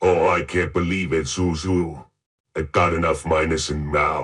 Oh, I can't believe it, Zuzu. I've got enough minus and now.